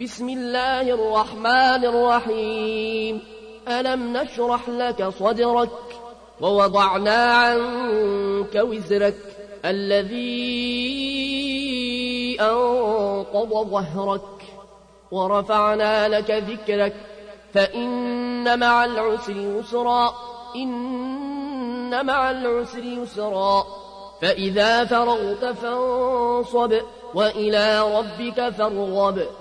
بسم الله الرحمن الرحيم. ألم نشرح لك صدرك ووضعنا عنك وزرك الذي أنقض ظهرك ورفعنا لك ذكرك فإن مع العسر يسرا إن مع العسر يسرا فإذا فرغت فانصب وإلى ربك فارغب